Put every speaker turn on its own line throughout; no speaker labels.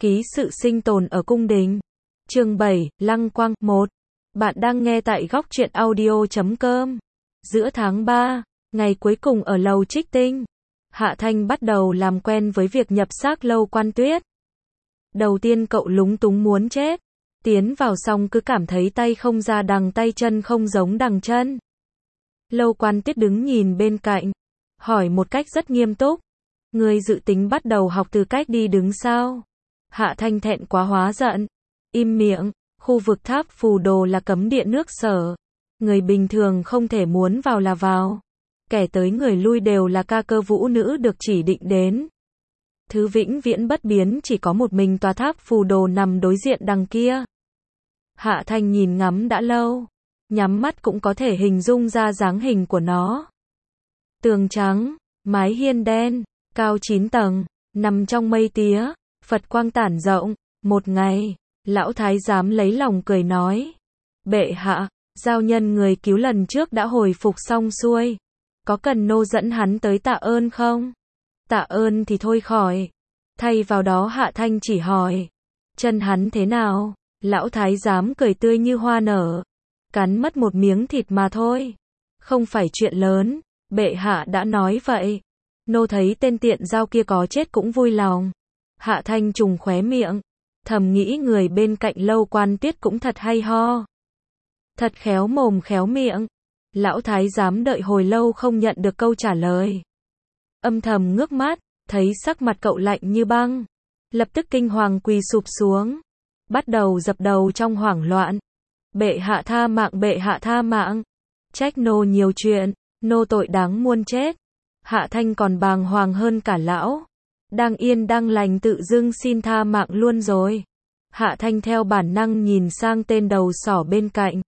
Ký sự sinh tồn ở cung đình. Chương 7, Lăng Quang 1. Bạn đang nghe tại góc truyện audio.com. Giữa tháng 3, ngày cuối cùng ở lầu Trích Tinh, Hạ Thanh bắt đầu làm quen với việc nhập xác Lâu Quan Tuyết. Đầu tiên cậu lúng túng muốn chết. Tiến vào xong cứ cảm thấy tay không ra đằng tay, chân không giống đằng chân. Lâu Quan Tuyết đứng nhìn bên cạnh, hỏi một cách rất nghiêm túc. Ngươi dự tính bắt đầu học từ cách đi đứng sao? Hạ Thanh thẹn quá hóa giận. Im miệng, khu vực tháp phù đồ là cấm địa nước Sở. Người bình thường không thể muốn vào là vào. Kẻ tới người lui đều là ca cơ vũ nữ được chỉ định đến. Thứ vĩnh viễn bất biến chỉ có một mình tòa tháp phù đồ nằm đối diện đằng kia. Hạ Thanh nhìn ngắm đã lâu. Nhắm mắt cũng có thể hình dung ra dáng hình của nó. Tường trắng, mái hiên đen, cao 9 tầng, nằm trong mây tía, Phật quang tản rộng. Một ngày, lão thái giám lấy lòng cười nói: Bệ hạ, giao nhân người cứu lần trước đã hồi phục xong xuôi. Có cần nô dẫn hắn tới tạ ơn không? Tạ ơn thì thôi khỏi. Thay vào đó Hạ Thanh chỉ hỏi: chân hắn thế nào? Lão thái giám cười tươi như hoa nở: cắn mất một miếng thịt mà thôi. Không phải chuyện lớn, bệ hạ đã nói vậy. Nô thấy tên tiện giao kia có chết cũng vui lòng. Hạ Thanh trùng khóe miệng, thầm nghĩ người bên cạnh Lâu Quan Tuyết cũng thật hay ho. Thật khéo mồm khéo miệng. Lão thái giám đợi hồi lâu không nhận được câu trả lời. Âm thầm ngước mắt, thấy sắc mặt cậu lạnh như băng. Lập tức kinh hoàng quỳ sụp xuống. Bắt đầu dập đầu trong hoảng loạn. Bệ hạ tha mạng, bệ hạ tha mạng. Trách nô nhiều chuyện, nô tội đáng muôn chết. Hạ Thanh còn bàng hoàng hơn cả lão. Đang yên đang lành tự dưng xin tha mạng luôn rồi. Hạ Thanh theo bản năng nhìn sang tên đầu sỏ bên cạnh.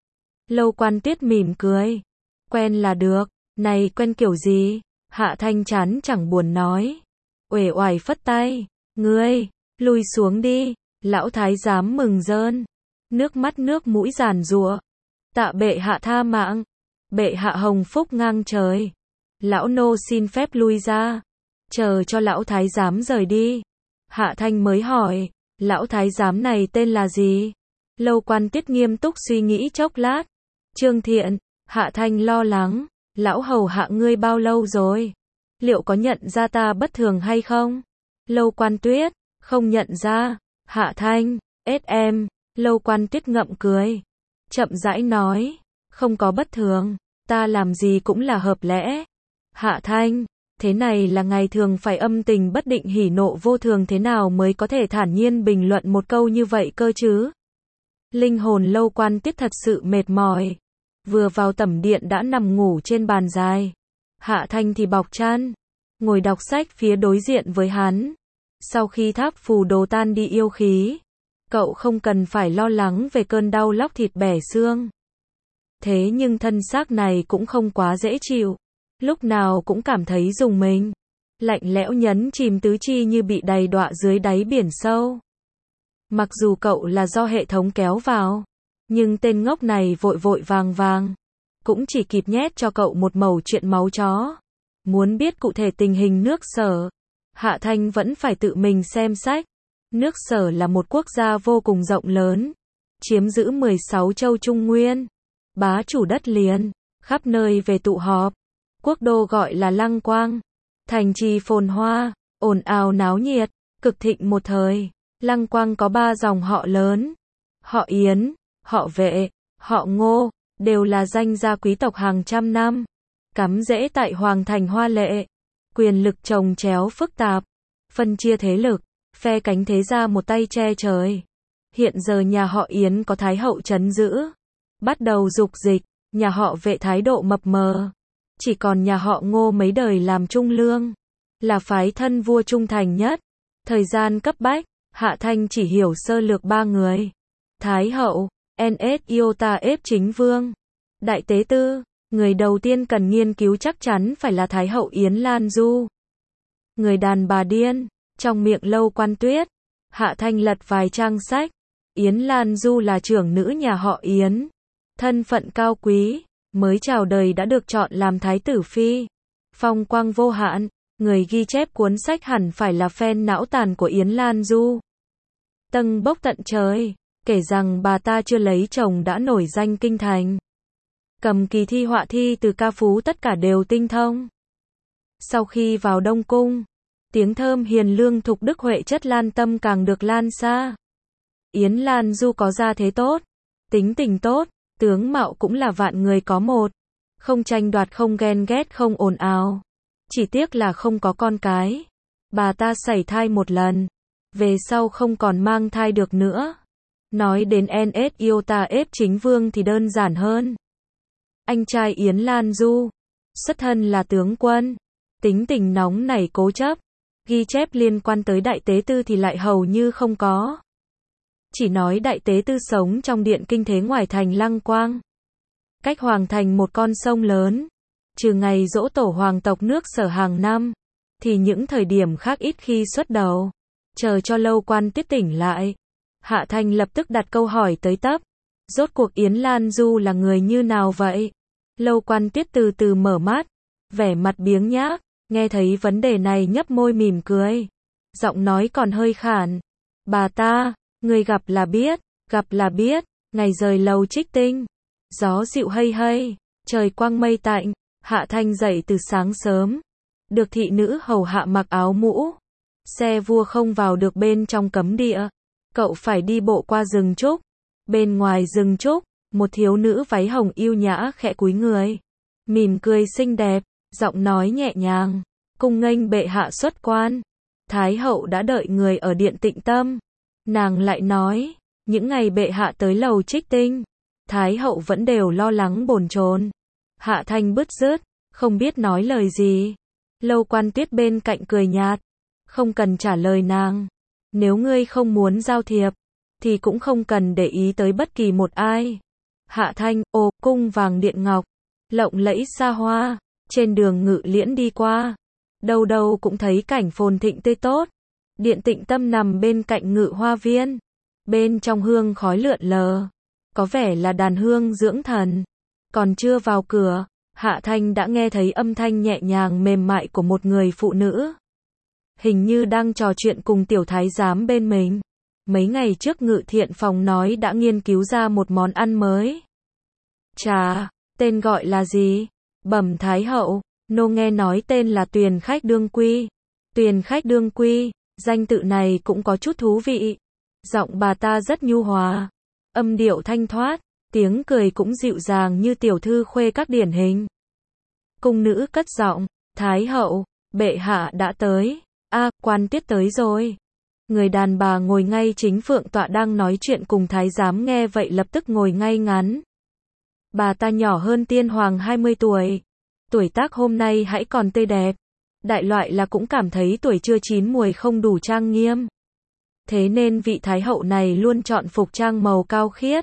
Lâu Quan Tuyết mỉm cười. Quen là được, này quen kiểu gì? Hạ Thanh chán chẳng buồn nói. Uể oải phất tay. Ngươi, lui xuống đi. Lão thái giám mừng rơn. Nước mắt nước mũi giàn giụa. Tạ bệ hạ tha mạng. Bệ hạ hồng phúc ngang trời. Lão nô xin phép lui ra. Chờ cho lão thái giám rời đi. Hạ Thanh mới hỏi, lão thái giám này tên là gì? Lâu Quan Tuyết nghiêm túc suy nghĩ chốc lát. Trương Thiện. Hạ Thanh lo lắng, lão hầu hạ ngươi bao lâu rồi? Liệu có nhận ra ta bất thường hay không? Lâu Quan Tuyết, không nhận ra. Hạ Thanh, SM. Lâu Quan Tuyết ngậm cười, chậm rãi nói, không có bất thường, ta làm gì cũng là hợp lẽ. Hạ Thanh, thế này là ngày thường phải âm tình bất định hỉ nộ vô thường thế nào mới có thể thản nhiên bình luận một câu như vậy cơ chứ? Linh hồn Lâu Quan Tuyết thật sự mệt mỏi. Vừa vào tẩm điện đã nằm ngủ trên bàn dài. Hạ Thanh thì bọc chăn, ngồi đọc sách phía đối diện với hắn. Sau khi tháp phù đồ tan đi yêu khí, cậu không cần phải lo lắng về cơn đau lóc thịt bẻ xương. Thế nhưng thân xác này cũng không quá dễ chịu. Lúc nào cũng cảm thấy rùng mình. Lạnh lẽo nhấn chìm tứ chi như bị đầy đọa dưới đáy biển sâu. Mặc dù cậu là do hệ thống kéo vào, nhưng tên ngốc này vội vội vàng vàng, cũng chỉ kịp nhét cho cậu một mẩu chuyện máu chó. Muốn biết cụ thể tình hình nước Sở, Hạ Thanh vẫn phải tự mình xem sách. Nước Sở là một quốc gia vô cùng rộng lớn, chiếm giữ 16 châu Trung Nguyên, bá chủ đất liền, khắp nơi về tụ họp. Quốc đô gọi là Lăng Quang, thành trì phồn hoa, ồn ào náo nhiệt, cực thịnh một thời. Lăng Quang có 3 dòng họ lớn: họ Yến, họ Vệ, họ Ngô, đều là danh gia quý tộc hàng trăm năm, cắm rễ tại hoàng thành hoa lệ. Quyền lực chồng chéo phức tạp, phân chia thế lực, phe cánh thế gia một tay che trời. Hiện giờ nhà họ Yến có thái hậu trấn giữ, bắt đầu dục dịch. Nhà họ Vệ thái độ mập mờ. Chỉ còn nhà họ Ngô mấy đời làm trung lương, là phái thân vua trung thành nhất. Thời gian cấp bách, Hạ Thanh chỉ hiểu sơ lược 3 người. Thái hậu, NS Iota ép chính vương. Đại tế tư, người đầu tiên cần nghiên cứu chắc chắn phải là Thái hậu Yến Lan Du. Người đàn bà điên, trong miệng Lâu Quan Tuyết. Hạ Thanh lật vài trang sách. Yến Lan Du là trưởng nữ nhà họ Yến. Thân phận cao quý, mới chào đời đã được chọn làm thái tử phi. Phong quang vô hạn, người ghi chép cuốn sách hẳn phải là fan não tàn của Yến Lan Du. tâng bốc tận trời, kể rằng bà ta chưa lấy chồng đã nổi danh kinh thành. Cầm kỳ thi họa thi từ ca phú tất cả đều tinh thông. Sau khi vào Đông Cung, tiếng thơm hiền lương thục đức huệ chất lan tâm càng được lan xa. Yến Lan Du có gia thế tốt, tính tình tốt, tướng mạo cũng là vạn người có một. Không tranh đoạt, không ghen ghét, không ồn ào. Chỉ tiếc là không có con cái. Bà ta sảy thai một lần, về sau không còn mang thai được nữa. Nói đến NS Iota ép chính vương thì đơn giản hơn. Anh trai Yến Lan Du, xuất thân là tướng quân, tính tình nóng nảy cố chấp, ghi chép liên quan tới Đại Tế Tư thì lại hầu như không có. Chỉ nói Đại Tế Tư sống trong điện kinh thế ngoài thành Lăng Quang, cách hoàng thành một con sông lớn, trừ ngày giỗ tổ hoàng tộc nước Sở hàng năm, thì những thời điểm khác ít khi xuất đầu. Chờ cho Lâu Quan Tiết tỉnh lại, Hạ Thanh lập tức đặt câu hỏi tới tấp. Rốt cuộc Yến Lan Du là người như nào vậy? Lâu Quan Tiết từ từ mở mắt, vẻ mặt biếng nhác, nghe thấy vấn đề này nhấp môi mỉm cười. Giọng nói còn hơi khản. Bà ta, người gặp là biết, ngày rời Lầu Trích Tinh. Gió dịu hây hây, trời quang mây tạnh, Hạ Thanh dậy từ sáng sớm. Được thị nữ hầu hạ mặc áo mũ. Xe vua không vào được bên trong cấm địa. Cậu phải đi bộ qua rừng trúc. Bên ngoài rừng trúc, một thiếu nữ váy hồng yêu nhã khẽ cúi người. Mỉm cười xinh đẹp, giọng nói nhẹ nhàng. Cung nghênh bệ hạ xuất quan. Thái hậu đã đợi người ở điện Tịnh Tâm. Nàng lại nói, những ngày bệ hạ tới Lầu Trích Tinh, Thái hậu vẫn đều lo lắng bồn chồn. Hạ Thanh bứt rứt, không biết nói lời gì. Lâu Quan Tiết bên cạnh cười nhạt. Không cần trả lời nàng. Nếu ngươi không muốn giao thiệp, thì cũng không cần để ý tới bất kỳ một ai. Hạ Thanh, cung vàng điện ngọc, lộng lẫy xa hoa, trên đường Ngự Liễn đi qua. Đâu đâu cũng thấy cảnh phồn thịnh tươi tốt. Điện Tịnh Tâm nằm bên cạnh Ngự Hoa Viên. Bên trong hương khói lượn lờ. Có vẻ là đàn hương dưỡng thần. Còn chưa vào cửa, Hạ Thanh đã nghe thấy âm thanh nhẹ nhàng mềm mại của một người phụ nữ. Hình như đang trò chuyện cùng tiểu thái giám bên mình. Mấy ngày trước Ngự Thiện Phòng nói đã nghiên cứu ra một món ăn mới. Chà, tên gọi là gì? Bẩm Thái hậu, nô nghe nói tên là Tuyền Khách Đương Quy. Tuyền Khách Đương Quy, danh tự này cũng có chút thú vị. Giọng bà ta rất nhu hòa, âm điệu thanh thoát, tiếng cười cũng dịu dàng như tiểu thư khuê các điển hình. Cung nữ cất giọng, Thái hậu, bệ hạ đã tới. Quan Tiết tới rồi. Người đàn bà ngồi ngay chính phượng tọa đang nói chuyện cùng thái giám nghe vậy lập tức ngồi ngay ngắn. Bà ta nhỏ hơn tiên hoàng 20 tuổi. Tuổi tác hôm nay hãy còn tươi đẹp. Đại loại là cũng cảm thấy tuổi chưa chín muồi không đủ trang nghiêm. Thế nên vị thái hậu này luôn chọn phục trang màu cao khiết.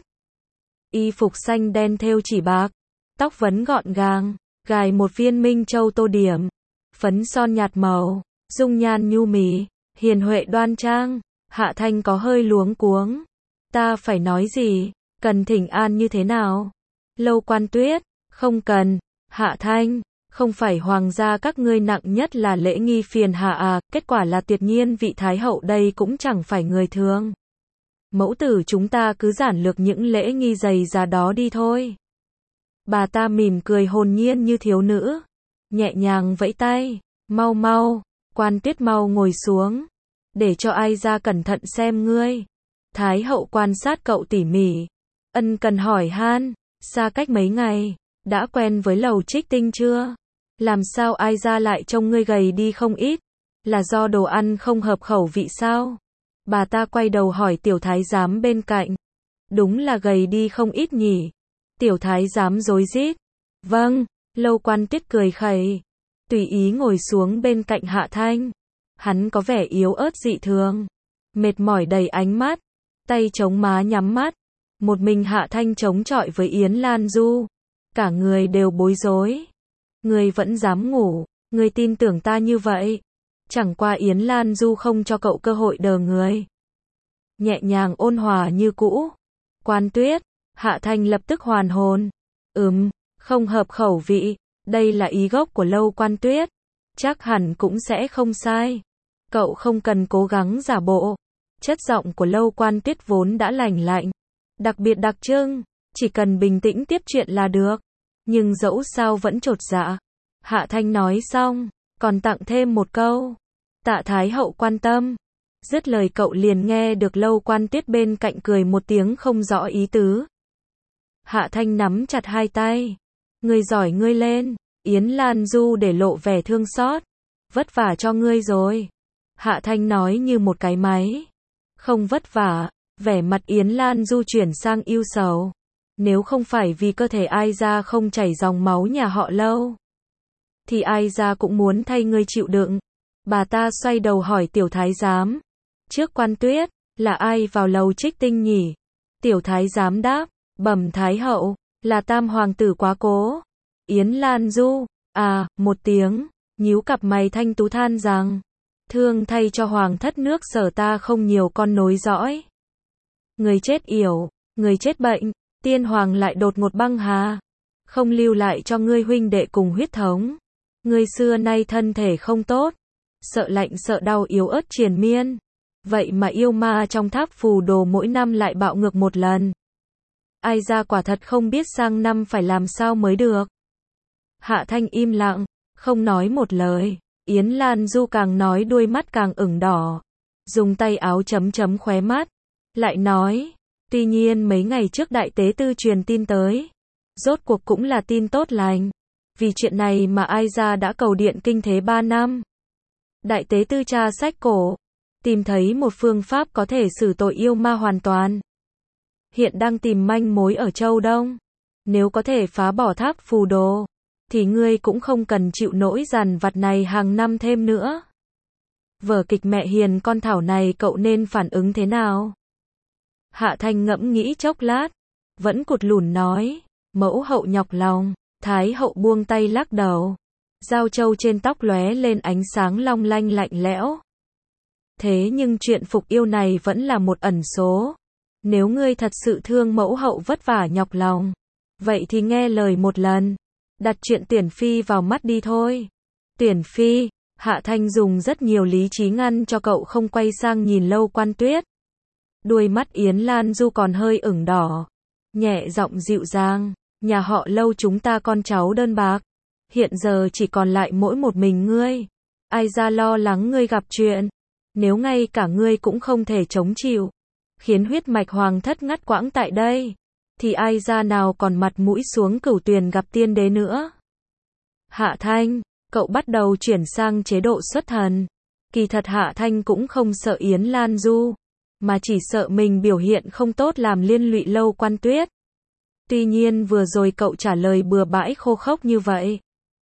Y phục xanh đen thêu chỉ bạc. Tóc vấn gọn gàng, gài một viên minh châu tô điểm. Phấn son nhạt màu, dung nhan nhu mì, hiền huệ đoan trang. Hạ Thanh có hơi luống cuống. Ta phải nói gì? Cần thỉnh an như thế nào? Lâu Quan Tuyết, không cần. Hạ Thanh, không phải hoàng gia các ngươi nặng nhất là lễ nghi phiền hà à, kết quả là tuyệt nhiên vị thái hậu đây cũng chẳng phải người thường. Mẫu tử chúng ta cứ giản lược những lễ nghi dày dà đó đi thôi. Bà ta mỉm cười hồn nhiên như thiếu nữ, nhẹ nhàng vẫy tay, mau mau, Quan Tuyết mau ngồi xuống, để cho ai ra cẩn thận xem ngươi. Thái hậu quan sát cậu tỉ mỉ, ân cần hỏi han, xa cách mấy ngày, đã quen với Lầu Trích Tinh chưa? Làm sao ai ra lại trông ngươi gầy đi không ít? Là do đồ ăn không hợp khẩu vị sao? Bà ta quay đầu hỏi tiểu thái giám bên cạnh. Đúng là gầy đi không ít nhỉ? Tiểu thái giám rối rít. Vâng, Lâu Quan Tiết cười khẩy, tùy ý ngồi xuống bên cạnh Hạ Thanh. Hắn có vẻ yếu ớt dị thường, mệt mỏi đầy ánh mắt, tay chống má nhắm mắt. Một mình Hạ Thanh chống chọi với Yến Lan Du, cả người đều bối rối. Ngươi vẫn dám ngủ, ngươi tin tưởng ta như vậy? Chẳng qua Yến Lan Du không cho cậu cơ hội đờ người. Nhẹ nhàng ôn hòa như cũ. Quan Tuyết, Hạ Thanh lập tức hoàn hồn. Không hợp khẩu vị, đây là ý gốc của Lâu Quan Tuyết. Chắc hẳn cũng sẽ không sai. Cậu không cần cố gắng giả bộ. Chất giọng của Lâu Quan Tuyết vốn đã lành lạnh, đặc biệt đặc trưng, chỉ cần bình tĩnh tiếp chuyện là được. Nhưng dẫu sao vẫn chột dạ. Hạ Thanh nói xong, còn tặng thêm một câu. Tạ Thái Hậu quan tâm. Dứt lời cậu liền nghe được Lâu Quan Tuyết bên cạnh cười một tiếng không rõ ý tứ. Hạ Thanh nắm chặt hai tay. Ngươi giỏi ngươi lên. Yến Lan Du để lộ vẻ thương xót. Vất vả cho ngươi rồi. Hạ Thanh nói như một cái máy. Không vất vả. Vẻ mặt Yến Lan Du chuyển sang ưu sầu. Nếu không phải vì cơ thể ai ra không chảy dòng máu nhà họ Lâu, thì ai ra cũng muốn thay ngươi chịu đựng. Bà ta xoay đầu hỏi tiểu thái giám. Trước Quan Tuyết, là ai vào lầu Trích Tinh nhỉ? Tiểu thái giám đáp, bẩm Thái Hậu, là Tam Hoàng tử Quá Cố. Yến Lan Du, à, một tiếng, nhíu cặp mày thanh tú than rằng, thương thay cho Hoàng thất nước Sở ta không nhiều con nối dõi. Người chết yểu, người chết bệnh, Tiên Hoàng lại đột ngột băng hà, không lưu lại cho ngươi huynh đệ cùng huyết thống. Ngươi xưa nay thân thể không tốt, sợ lạnh sợ đau yếu ớt triền miên. Vậy mà yêu ma trong tháp phù đồ mỗi năm lại bạo ngược một lần. Ai ra quả thật không biết sang năm phải làm sao mới được. Hạ Thanh im lặng, không nói một lời. Yến Lan Du càng nói đuôi mắt càng ửng đỏ. Dùng tay áo chấm chấm khóe mắt. Lại nói, tuy nhiên mấy ngày trước đại tế tư truyền tin tới. Rốt cuộc cũng là tin tốt lành. Vì chuyện này mà ai ra đã cầu điện kinh thế 3 năm. Đại tế tư tra sách cổ, tìm thấy một phương pháp có thể xử tội yêu ma hoàn toàn. Hiện đang tìm manh mối ở Châu Đông. Nếu có thể phá bỏ tháp phù đồ, thì ngươi cũng không cần chịu nỗi dằn vặt này hàng năm thêm nữa. Vở kịch mẹ hiền con thảo này cậu nên phản ứng thế nào? Hạ Thanh ngẫm nghĩ chốc lát, vẫn cụt lủn nói, mẫu hậu nhọc lòng. Thái Hậu buông tay lắc đầu. Dao trâu trên tóc lóe lên ánh sáng long lanh lạnh lẽo. Thế nhưng chuyện phục yêu này vẫn là một ẩn số. Nếu ngươi thật sự thương mẫu hậu vất vả nhọc lòng, vậy thì nghe lời một lần. Đặt chuyện Tuyển Phi vào mắt đi thôi. Tuyển Phi, Hạ Thanh dùng rất nhiều lý trí ngăn cho cậu không quay sang nhìn Lâu Quan Tuyết. Đuôi mắt Yến Lan Du còn hơi ửng đỏ. Nhẹ giọng dịu dàng. Nhà họ Lâu chúng ta con cháu đơn bạc. Hiện giờ chỉ còn lại mỗi một mình ngươi. Ai ra lo lắng ngươi gặp chuyện. Nếu ngay cả ngươi cũng không thể chống chịu, khiến huyết mạch hoàng thất ngắt quãng tại đây, thì ai ra nào còn mặt mũi xuống Cửu Tuyền gặp tiên đế nữa. Hạ Thanh, cậu bắt đầu chuyển sang chế độ xuất thần. Kỳ thật Hạ Thanh cũng không sợ Yến Lan Du, mà chỉ sợ mình biểu hiện không tốt làm liên lụy Lâu Quan Tuyết. Tuy nhiên vừa rồi cậu trả lời bừa bãi khô khốc như vậy,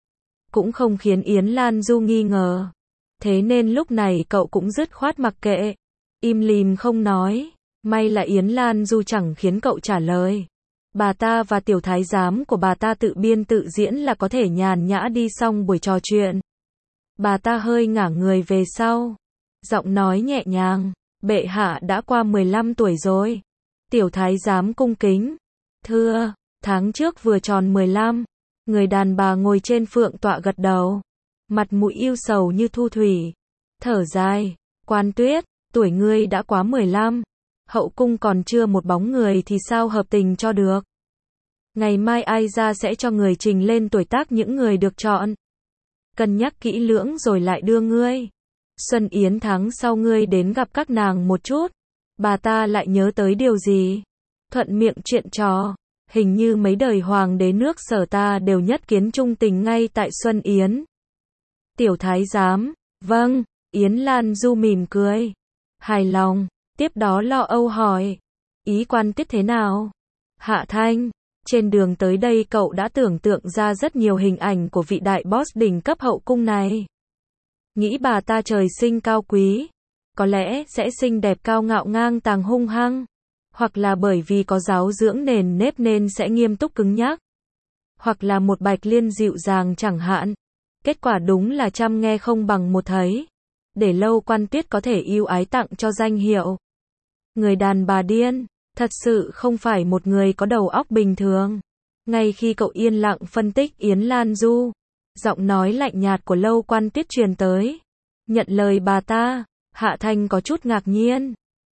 cũng không khiến Yến Lan Du nghi ngờ. Thế nên lúc này cậu cũng dứt khoát mặc kệ, im lìm không nói. May là Yến Lan Du chẳng khiến cậu trả lời. Bà ta và tiểu thái giám của bà ta tự biên tự diễn là có thể nhàn nhã đi xong buổi trò chuyện. Bà ta hơi ngả người về sau, giọng nói nhẹ nhàng, bệ hạ đã qua 15 tuổi rồi. Tiểu thái giám cung kính, thưa, tháng trước vừa tròn 15. Người đàn bà ngồi trên phượng tọa gật đầu, mặt mũi ưu sầu như thu thủy, thở dài, Quan Tuyết, tuổi ngươi đã quá 15, hậu cung còn chưa một bóng người thì sao hợp tình cho được. Ngày mai ai ra sẽ cho người trình lên tuổi tác những người được chọn. Cân nhắc kỹ lưỡng rồi lại đưa ngươi. Xuân Yến tháng sau ngươi đến gặp các nàng một chút. Bà ta lại nhớ tới điều gì? Thuận miệng chuyện trò. Hình như mấy đời hoàng đế nước Sở ta đều nhất kiến trung tình ngay tại Xuân Yến. Tiểu thái giám, vâng, Yến Lan Du mỉm cười. Hài lòng, tiếp đó lo âu hỏi. Ý Quan Tuyết thế nào? Hạ Thanh, trên đường tới đây cậu đã tưởng tượng ra rất nhiều hình ảnh của vị đại boss đỉnh cấp hậu cung này. Nghĩ bà ta trời sinh cao quý, có lẽ sẽ xinh đẹp cao ngạo ngang tàng hung hăng. Hoặc là bởi vì có giáo dưỡng nền nếp nên sẽ nghiêm túc cứng nhắc. Hoặc là một Bạch Liên dịu dàng chẳng hạn. Kết quả đúng là trăm nghe không bằng một thấy. Để Lâu Quan Tuyết có thể ưu ái tặng cho danh hiệu người đàn bà điên, thật sự không phải một người có đầu óc bình thường. Ngay khi cậu yên lặng phân tích Yến Lan Du, giọng nói lạnh nhạt của Lâu Quan Tuyết truyền tới. Nhận lời bà ta, Hạ Thanh có chút ngạc nhiên.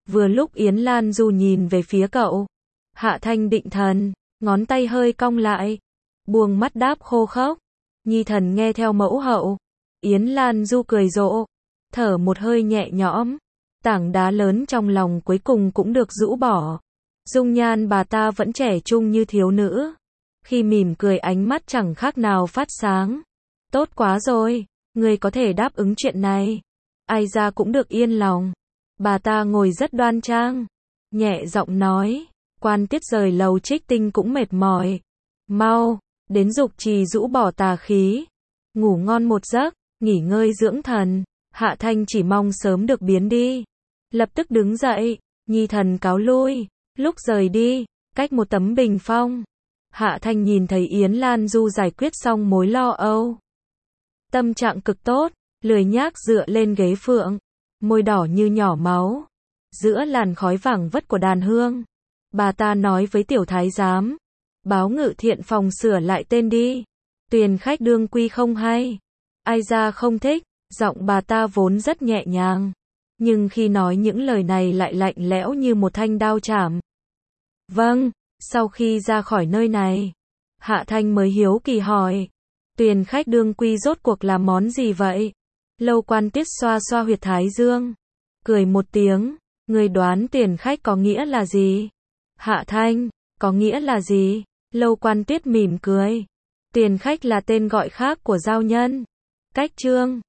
Vừa lúc Yến Lan Du nhìn về phía cậu. Hạ Thanh định thần, ngón tay hơi cong lại, buông mắt đáp khô khốc. Nhi thần nghe theo mẫu hậu. Yến Lan Du cười rộ, thở một hơi nhẹ nhõm. Tảng đá lớn trong lòng cuối cùng cũng được rũ bỏ. Dung nhan bà ta vẫn trẻ trung như thiếu nữ. Khi mỉm cười ánh mắt chẳng khác nào phát sáng. Tốt quá rồi, người có thể đáp ứng chuyện này. Ai ra cũng được yên lòng. Bà ta ngồi rất đoan trang, nhẹ giọng nói, Quan Tiết rời lầu Trích Tinh cũng mệt mỏi. Mau, đến Dục Trì rũ bỏ tà khí. Ngủ ngon một giấc, nghỉ ngơi dưỡng thần. Hạ Thanh chỉ mong sớm được biến đi. Lập tức đứng dậy, Nhi thần cáo lui. Lúc rời đi, cách một tấm bình phong, Hạ Thanh nhìn thấy Yến Lan Du giải quyết xong mối lo âu. Tâm trạng cực tốt, lười nhác dựa lên ghế phượng, môi đỏ như nhỏ máu. Giữa làn khói vảng vất của đàn hương, bà ta nói với tiểu thái giám, báo Ngự Thiện phòng sửa lại tên đi. Tuyền khách đương quy không hay. Ai ra không thích, giọng bà ta vốn rất nhẹ nhàng. Nhưng khi nói những lời này lại lạnh lẽo như một thanh đao chảm. Vâng, sau khi ra khỏi nơi này, Hạ Thanh mới hiếu kỳ hỏi, Tuyền khách đương quy rốt cuộc là món gì vậy? Lâu Quan Tiết xoa xoa huyệt thái dương, cười một tiếng, người đoán Tuyền khách có nghĩa là gì? Hạ Thanh, có nghĩa là gì? Lâu Quan Tiết mỉm cười, Tuyền khách là tên gọi khác của giao nhân. Cách chương